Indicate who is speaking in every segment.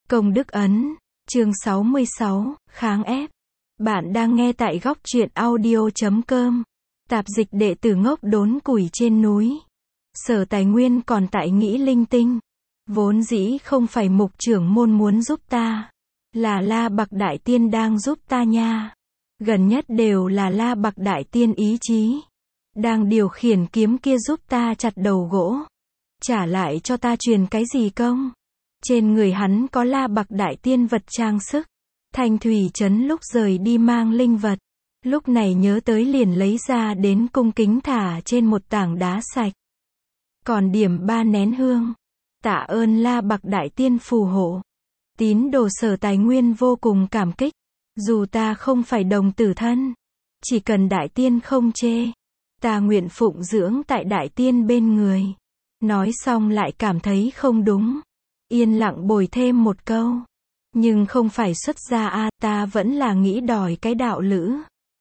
Speaker 1: Công đức ấn, chương 66, kháng ép. Bạn đang nghe tại góc truyện audio.com. Tạp dịch đệ tử ngốc đốn củi trên núi. Sở Tài Nguyên còn tại nghĩ linh tinh. Vốn dĩ không phải mục trưởng môn muốn giúp ta. Là La Bạc Đại Tiên đang giúp ta nha. Gần nhất đều là La Bạc Đại Tiên ý chí. Đang điều khiển kiếm kia giúp ta chặt đầu gỗ. Trả lại cho ta truyền cái gì công? Trên người hắn có La Bạc Đại Tiên vật trang sức. Thanh Thủy Trấn lúc rời đi mang linh vật. Lúc này nhớ tới liền lấy ra đến cung kính thả trên một tảng đá sạch. Còn điểm 3 nén hương. Tạ ơn La Bạc Đại Tiên phù hộ. Tín đồ Sở Tài Nguyên vô cùng cảm kích. Dù ta không phải đồng tử thân. Chỉ cần Đại Tiên không chê. Ta nguyện phụng dưỡng tại Đại Tiên bên người. Nói xong lại cảm thấy không đúng. Yên lặng bồi thêm một câu. Nhưng không phải xuất gia a, ta vẫn là nghĩ đòi cái đạo lữ.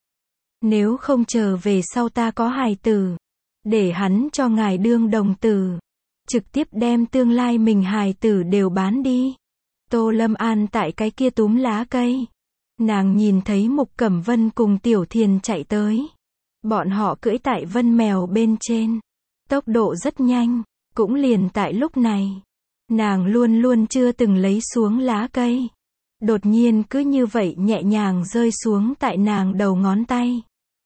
Speaker 1: Nếu không chờ về sau ta có hài tử. Để hắn cho ngài đương đồng tử. Trực tiếp đem tương lai mình hài tử đều bán đi. Tô Lâm An tại cái kia túm lá cây. Nàng nhìn thấy Mục Cẩm Vân cùng Tiểu Thiền chạy tới. Bọn họ cưỡi tại Vân Mèo bên trên. Tốc độ rất nhanh. Cũng liền tại lúc này. Nàng luôn luôn chưa từng lấy xuống lá cây. Đột nhiên cứ như vậy nhẹ nhàng rơi xuống tại nàng đầu ngón tay.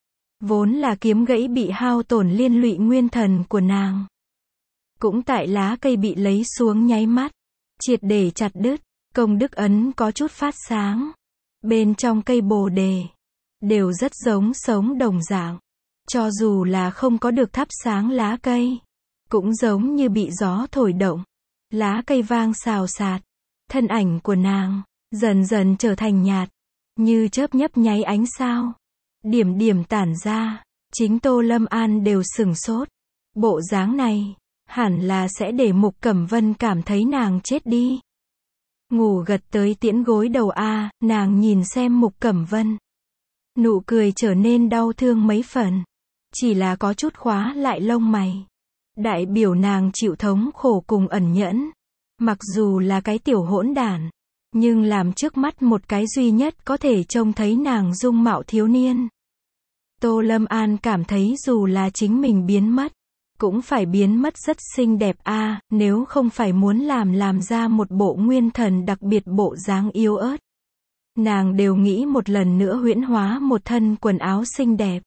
Speaker 1: Vốn là kiếm gãy bị hao tổn liên lụy nguyên thần của nàng. Cũng tại lá cây bị lấy xuống nháy mắt. Triệt để chặt đứt. Công đức ấn có chút phát sáng. Bên trong cây bồ đề. Đều rất giống sống đồng dạng. Cho dù là không có được thắp sáng lá cây. Cũng giống như bị gió thổi động. Lá cây vang xào xạc. Thân ảnh của nàng dần dần trở thành nhạt. Như chớp nhấp nháy ánh sao. Điểm điểm tản ra. Chính Tô Lâm An đều sửng sốt. Bộ dáng này hẳn là sẽ để Mục Cẩm Vân cảm thấy nàng chết đi. Ngủ gật tới tiễn gối đầu a, nàng nhìn xem Mục Cẩm Vân. Nụ cười trở nên đau thương mấy phần. Chỉ là có chút khóa lại lông mày. Đại biểu nàng chịu thống khổ cùng ẩn nhẫn. Mặc dù là cái tiểu hỗn đản. Nhưng làm trước mắt một cái duy nhất có thể trông thấy nàng dung mạo thiếu niên. Tô Lâm An cảm thấy dù là chính mình biến mất. Cũng phải biến mất rất xinh đẹp a, nếu không phải muốn làm ra một bộ nguyên thần đặc biệt bộ dáng yếu ớt. Nàng đều nghĩ một lần nữa huyễn hóa một thân quần áo xinh đẹp.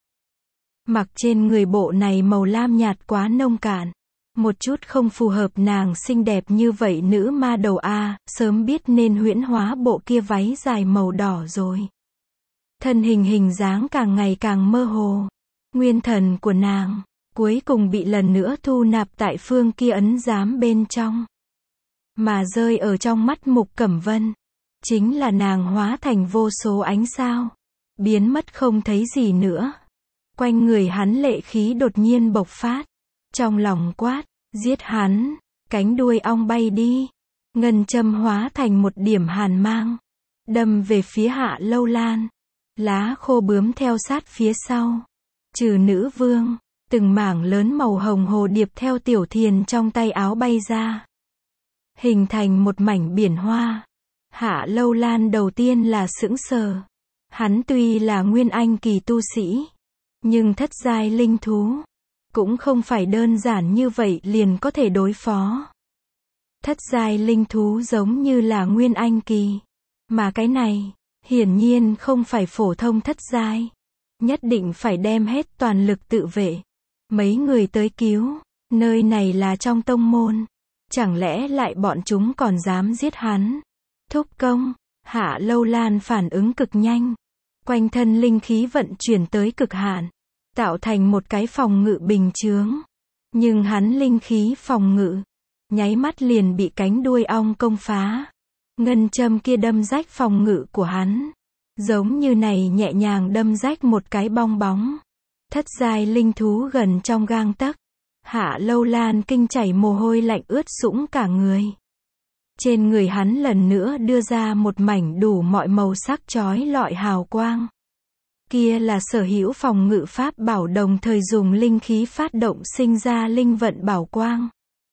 Speaker 1: Mặc trên người bộ này màu lam nhạt quá nông cạn. Một chút không phù hợp nàng xinh đẹp như vậy nữ ma đầu a, sớm biết nên huyễn hóa bộ kia váy dài màu đỏ rồi. Thân hình dáng càng ngày càng mơ hồ. Nguyên thần của nàng cuối cùng bị lần nữa thu nạp tại phương kia ấn giám bên trong. Mà rơi ở trong mắt Mục Cẩm Vân. Chính là nàng hóa thành vô số ánh sao. Biến mất không thấy gì nữa. Quanh người hắn lệ khí đột nhiên bộc phát. Trong lòng quát, giết hắn, cánh đuôi ong bay đi. Ngân châm hóa thành một điểm hàn mang. Đâm về phía Hạ Lâu Lan. Lá khô bướm theo sát phía sau. Trừ nữ vương. Từng mảng lớn màu hồng hồ điệp theo Tiểu Thiền trong tay áo bay ra. Hình thành một mảnh biển hoa. Hạ Lâu Lan đầu tiên là sững sờ. Hắn tuy là nguyên anh kỳ tu sĩ. Nhưng thất giai linh thú. Cũng không phải đơn giản như vậy liền có thể đối phó. Thất giai linh thú giống như là nguyên anh kỳ. Mà cái này, hiển nhiên không phải phổ thông thất giai. Nhất định phải đem hết toàn lực tự vệ. Mấy người tới cứu. Nơi này là trong tông môn. Chẳng lẽ lại bọn chúng còn dám giết hắn? Thúc công. Hạ Lâu Lan phản ứng cực nhanh. Quanh thân linh khí vận chuyển tới cực hạn. Tạo thành một cái phòng ngự bình chướng. Nhưng hắn linh khí phòng ngự. Nháy mắt liền bị cánh đuôi ong công phá. Ngân châm kia đâm rách phòng ngự của hắn. Giống như này nhẹ nhàng đâm rách một cái bong bóng. Thất giai linh thú gần trong gang tấc. Hạ Lâu Lan kinh chảy mồ hôi lạnh ướt sũng cả người. Trên người hắn lần nữa đưa ra một mảnh đủ mọi màu sắc chói lọi hào quang. Kia là sở hữu phòng ngự pháp bảo đồng thời dùng linh khí phát động sinh ra linh vận bảo quang.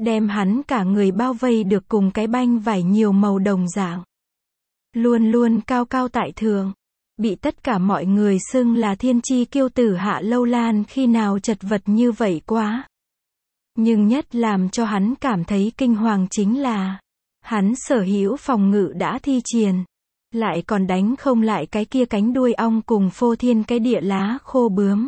Speaker 1: đem hắn cả người bao vây được cùng cái banh vải nhiều màu đồng dạng. Luôn luôn cao cao tại thượng, bị tất cả mọi người xưng là thiên chi kiêu tử Hạ Lâu Lan khi nào chật vật như vậy quá. Nhưng nhất làm cho hắn cảm thấy kinh hoàng chính là, hắn sở hữu phòng ngự đã thi triển, lại còn đánh không lại cái kia cánh đuôi ong cùng phô thiên cái địa lá khô bướm.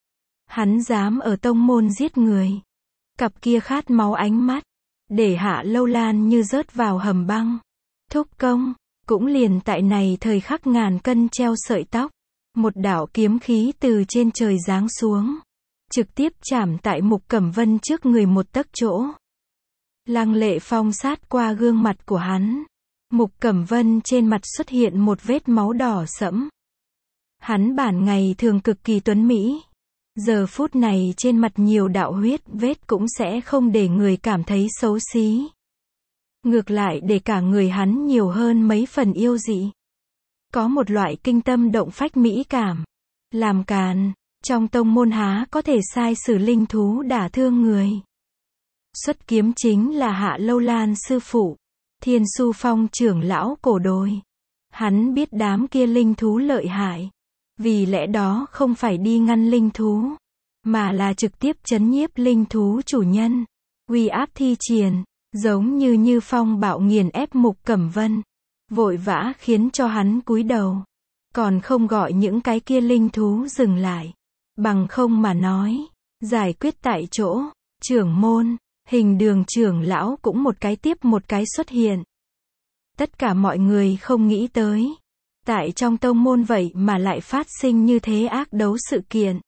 Speaker 1: Hắn dám ở tông môn giết người. Cặp kia khát máu ánh mắt, để Hạ Lâu Lan như rớt vào hầm băng. Thúc công, cũng liền tại này thời khắc ngàn cân treo sợi tóc, một đạo kiếm khí từ trên trời giáng xuống, trực tiếp chạm tại Mục Cẩm Vân trước người một tấc chỗ. Lăng lệ phong sát qua gương mặt của hắn. Mục Cẩm Vân trên mặt xuất hiện một vết máu đỏ sẫm. Hắn bản ngày thường cực kỳ tuấn mỹ. Giờ phút này trên mặt nhiều đạo huyết vết cũng sẽ không để người cảm thấy xấu xí. Ngược lại để cả người hắn nhiều hơn mấy phần yêu dị. Có một loại kinh tâm động phách mỹ cảm. Làm càn, trong tông môn há có thể sai sử linh thú đả thương người. Xuất kiếm chính là Hạ Lâu Lan sư phụ, Thiên Su Phong trưởng lão cổ đồi. Hắn biết đám kia linh thú lợi hại. Vì lẽ đó không phải đi ngăn linh thú, mà là trực tiếp trấn nhiếp linh thú chủ nhân. Uy áp thi triển, giống như phong bạo nghiền ép Mục Cẩm Vân. Vội vã khiến cho hắn cúi đầu. Còn không gọi những cái kia linh thú dừng lại. Bằng không mà nói, giải quyết tại chỗ, trưởng môn, Hình Đường trưởng lão cũng một cái tiếp một cái xuất hiện. Tất cả mọi người không nghĩ tới. Tại trong tông môn vậy mà lại phát sinh như thế ác đấu sự kiện.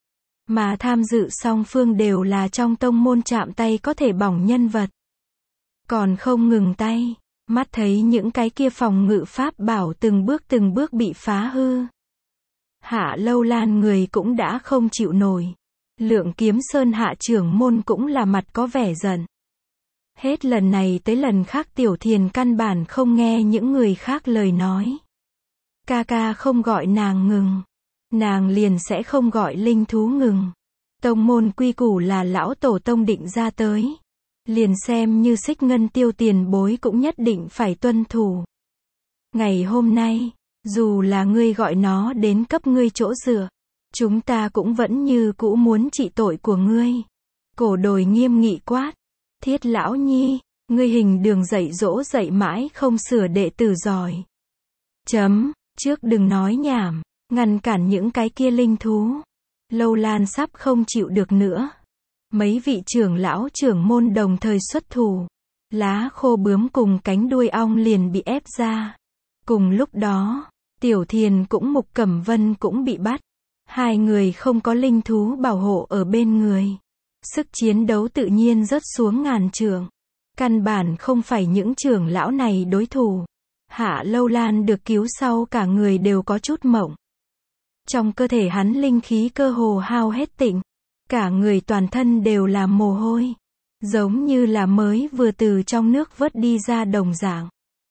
Speaker 1: Mà tham dự song phương đều là trong tông môn chạm tay có thể bỏng nhân vật. Còn không ngừng tay, mắt thấy những cái kia phòng ngự pháp bảo từng bước bị phá hư. Hạ Lâu Lan người cũng đã không chịu nổi. Lượng Kiếm Sơn hạ trưởng môn cũng là mặt có vẻ giận. Hết lần này tới lần khác Tiểu Thiền căn bản không nghe những người khác lời nói. Ca ca không gọi nàng ngừng, nàng liền sẽ không gọi linh thú ngừng. Tông môn quy củ là lão tổ tông định ra tới. Liền xem như Xích Ngân Tiêu tiền bối cũng nhất định phải tuân thủ. Ngày hôm nay, dù là ngươi gọi nó đến cấp ngươi chỗ dựa, chúng ta cũng vẫn như cũ muốn trị tội của ngươi. Cổ đồi nghiêm nghị quát. Thiết lão nhi, ngươi Hình Đường dạy dỗ dạy mãi không sửa đệ tử giỏi. Trước đừng nói nhảm, ngăn cản những cái kia linh thú. Lâu Lan sắp không chịu được nữa. Mấy vị trưởng lão trưởng môn đồng thời xuất thủ. Lá khô bướm cùng cánh đuôi ong liền bị ép ra. Cùng lúc đó, Tiểu Thiền cũng Mục Cẩm Vân cũng bị bắt. Hai người không có linh thú bảo hộ ở bên người. Sức chiến đấu tự nhiên rớt xuống ngàn trượng. Căn bản không phải những trưởng lão này đối thủ. Hạ Lâu Lan được cứu sau cả người đều có chút mộng. Trong cơ thể hắn linh khí cơ hồ hao hết tịnh. Cả người toàn thân đều là mồ hôi. Giống như là mới vừa từ trong nước vớt đi ra đồng dạng.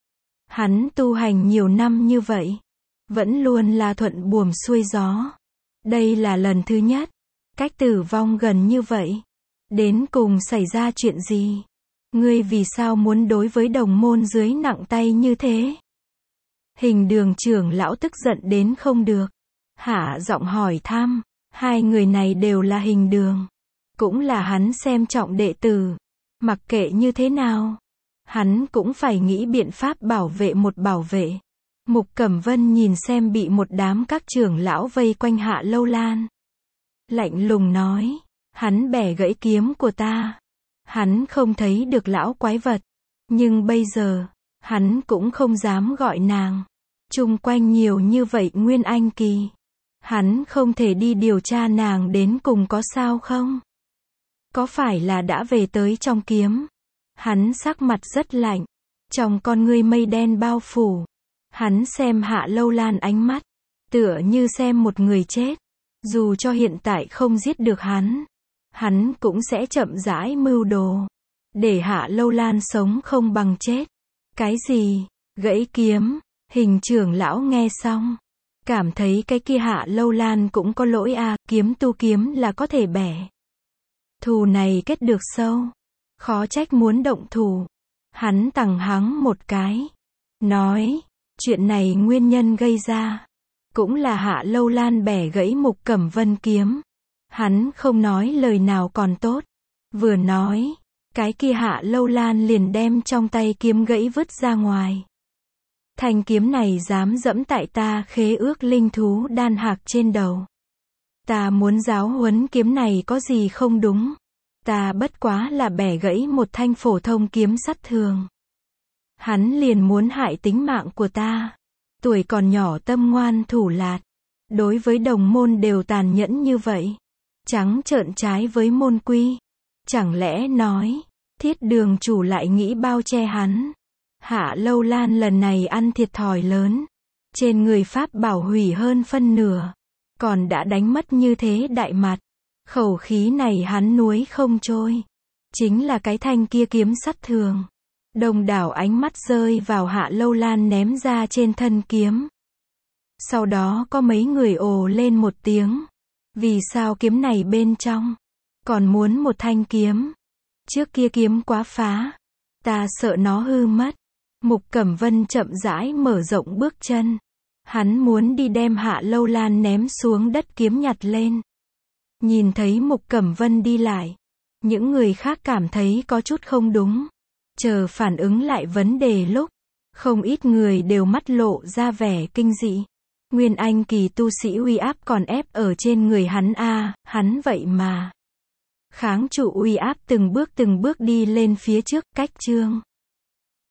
Speaker 1: Hắn tu hành nhiều năm như vậy. Vẫn luôn là thuận buồm xuôi gió. Đây là lần thứ nhất. Cách tử vong gần như vậy. Đến cùng xảy ra chuyện gì? Ngươi vì sao muốn đối với đồng môn dưới nặng tay như thế? Hình Đường trưởng lão tức giận đến không được. Hạ giọng hỏi thăm. Hai người này đều là Hình Đường. Cũng là hắn xem trọng đệ tử. Mặc kệ như thế nào, hắn cũng phải nghĩ biện pháp bảo vệ một bảo vệ. Mục Cẩm Vân nhìn xem bị một đám các trưởng lão vây quanh Hạ Lâu Lan. Lạnh lùng nói. Hắn bẻ gãy kiếm của ta. Hắn không thấy được lão quái vật. Nhưng bây giờ, hắn cũng không dám gọi nàng. Chung quanh nhiều như vậy Nguyên Anh kỳ. Hắn không thể đi điều tra nàng đến cùng có sao không? Có phải là đã về tới trong kiếm? Hắn sắc mặt rất lạnh. Trong con ngươi mây đen bao phủ. Hắn xem Hạ Lâu Lan ánh mắt. Tựa như xem một người chết. Dù cho hiện tại không giết được hắn cũng sẽ chậm rãi mưu đồ. Để Hạ Lâu Lan sống không bằng chết. Cái gì? Gãy kiếm? Hình trưởng lão nghe xong. Cảm thấy cái kia Hạ Lâu Lan cũng có lỗi à, kiếm tu kiếm là có thể bẻ. Thù này kết được sâu. Khó trách muốn động thủ. Hắn tằng hắng một cái. Nói, chuyện này nguyên nhân gây ra. Cũng là Hạ Lâu Lan bẻ gãy Mục Cẩm Vân kiếm. Hắn không nói lời nào còn tốt. Vừa nói, cái kia Hạ Lâu Lan liền đem trong tay kiếm gãy vứt ra ngoài. Thanh kiếm này dám dẫm tại ta khế ước linh thú đan hạc trên đầu. Ta muốn giáo huấn kiếm này có gì không đúng. Ta bất quá là bẻ gãy một thanh phổ thông kiếm sắt thường. Hắn liền muốn hại tính mạng của ta. Tuổi còn nhỏ tâm ngoan thủ lạt. Đối với đồng môn đều tàn nhẫn như vậy. Trắng trợn trái với môn quy. Chẳng lẽ nói, Thiết Đường chủ lại nghĩ bao che hắn. Hạ Lâu Lan lần này ăn thiệt thòi lớn. Trên người pháp bảo hủy hơn phân nửa. Còn đã đánh mất như thế đại mặt. Khẩu khí này hắn nuối không trôi. Chính là cái thanh kia kiếm sắt thường. Đông đảo ánh mắt rơi vào Hạ Lâu Lan ném ra trên thân kiếm. Sau đó có mấy người ồ lên một tiếng. Vì sao kiếm này bên trong còn muốn một thanh kiếm? Trước kia kiếm quá phá. Ta sợ nó hư mất. Mục Cẩm Vân chậm rãi mở rộng bước chân. Hắn muốn đi đem Hạ Lâu Lan ném xuống đất kiếm nhặt lên. Nhìn thấy Mục Cẩm Vân đi lại. Những người khác cảm thấy có chút không đúng. Chờ phản ứng lại vấn đề lúc. Không ít người đều mắt lộ ra vẻ kinh dị. Nguyên Anh kỳ tu sĩ uy áp còn ép ở trên người hắn hắn vậy mà kháng trụ uy áp từng bước đi lên phía trước, cách chương